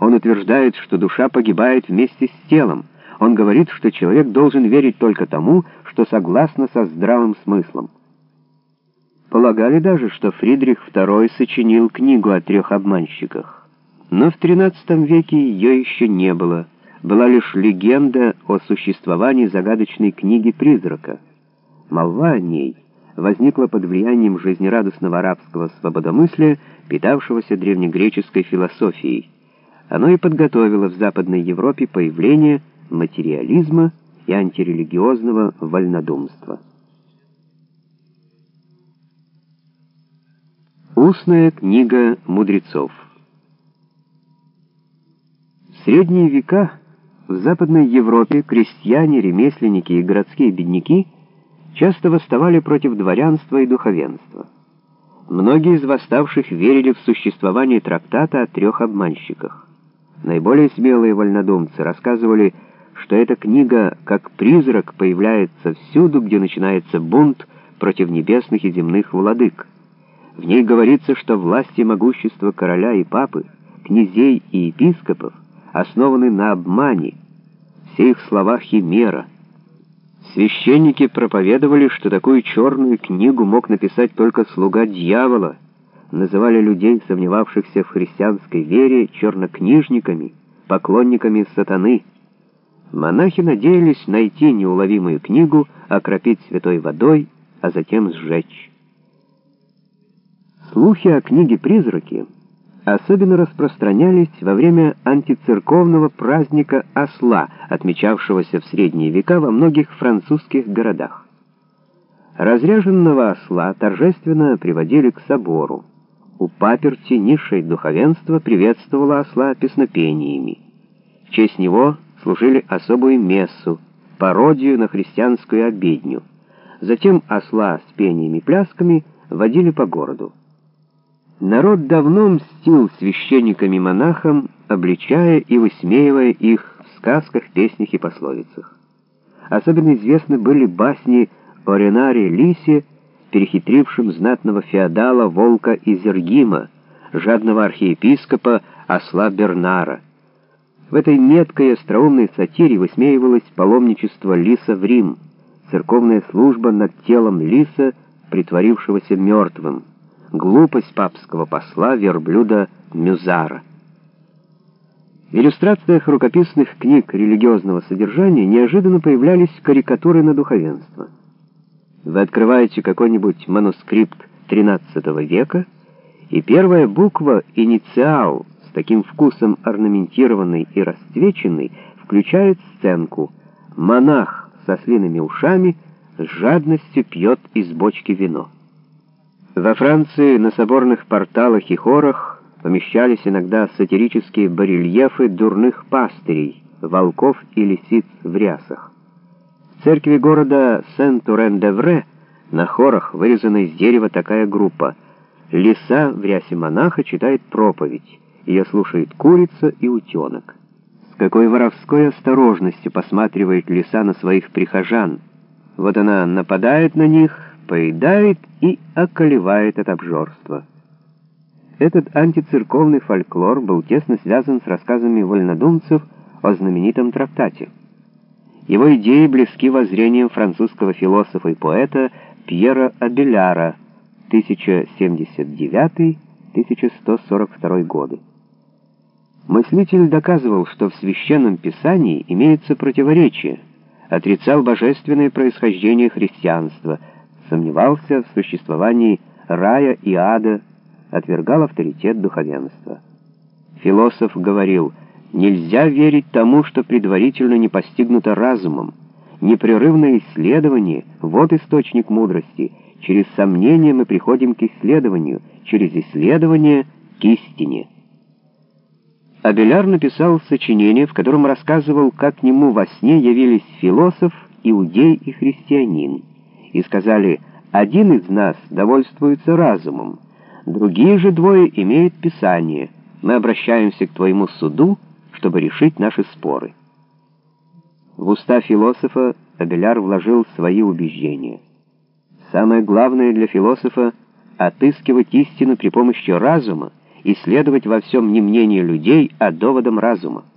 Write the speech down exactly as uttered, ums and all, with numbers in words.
Он утверждает, что душа погибает вместе с телом. Он говорит, что человек должен верить только тому, что согласно со здравым смыслом. Полагали даже, что Фридрих второй сочинил книгу о трех обманщиках. Но в тринадцатом веке ее еще не было. Была лишь легенда о существовании загадочной книги призрака. Молва о ней возникла под влиянием жизнерадостного арабского свободомыслия, питавшегося древнегреческой философией. Оно и подготовило в Западной Европе появление материализма и антирелигиозного вольнодумства. Устная книга мудрецов. В средние века в Западной Европе крестьяне, ремесленники и городские бедняки часто восставали против дворянства и духовенства. Многие из восставших верили в существование трактата о трех обманщиках. Наиболее смелые вольнодумцы рассказывали, что эта книга, как призрак, появляется всюду, где начинается бунт против небесных и земных владык. В ней говорится, что власть и могущество короля и папы, князей и епископов основаны на обмане, все их слова химера. Священники проповедовали, что такую черную книгу мог написать только слуга дьявола, называли людей, сомневавшихся в христианской вере, чернокнижниками, поклонниками сатаны. Монахи надеялись найти неуловимую книгу, окропить святой водой, а затем сжечь. Слухи о книге-призраке особенно распространялись во время антицерковного праздника Осла, отмечавшегося в средние века во многих французских городах. Разряженного осла торжественно приводили к собору. У паперти низшее духовенство приветствовало осла песнопениями. В честь него служили особую мессу, пародию на христианскую обедню. Затем осла с пениями и плясками водили по городу. Народ давно мстил священникам и монахам, обличая и высмеивая их в сказках, песнях и пословицах. Особенно известны были басни о Ренаре Лисе, перехитрившем знатного феодала Волка Изергима, жадного архиепископа Осла Бернара. В этой меткой и остроумной сатире высмеивалось паломничество лиса в Рим, церковная служба над телом лиса, притворившегося мертвым, глупость папского посла верблюда Мюзара. В иллюстрациях рукописных книг религиозного содержания неожиданно появлялись карикатуры на духовенство. Вы открываете какой-нибудь манускрипт тринадцатого века, и первая буква «инициал», с таким вкусом орнаментированный и расцвеченный, включает сценку: монах со свиными ушами с жадностью пьет из бочки вино. Во Франции на соборных порталах и хорах помещались иногда сатирические барельефы дурных пастырей, волков и лисиц в рясах. В церкви города Сен-Турен-де-Вре на хорах вырезана из дерева такая группа: лиса в рясе монаха читает проповедь, ее слушает курица и утенок. С какой воровской осторожностью посматривает лиса на своих прихожан. Вот она нападает на них, поедает и околевает от обжорства. Этот антицерковный фольклор был тесно связан с рассказами вольнодумцев о знаменитом трактате. Его идеи близки воззрениям французского философа и поэта Пьера Абеляра тысяча семьдесят девятый — тысяча сто сорок второй годы. Мыслитель доказывал, что в Священном Писании имеется противоречие, отрицал божественное происхождение христианства, сомневался в существовании рая и ада, отвергал авторитет духовенства. Философ говорил: нельзя верить тому, что предварительно не постигнуто разумом. Непрерывное исследование — вот источник мудрости. Через сомнение мы приходим к исследованию, через исследование — к истине. Абеляр написал сочинение, в котором рассказывал, как к нему во сне явились философ, иудей и христианин, и сказали: один из нас довольствуется разумом, другие же двое имеют Писание, мы обращаемся к твоему суду, чтобы решить наши споры. В уста философа Абеляр вложил свои убеждения. Самое главное для философа — отыскивать истину при помощи разума и следовать во всем не мнению людей, а доводам разума.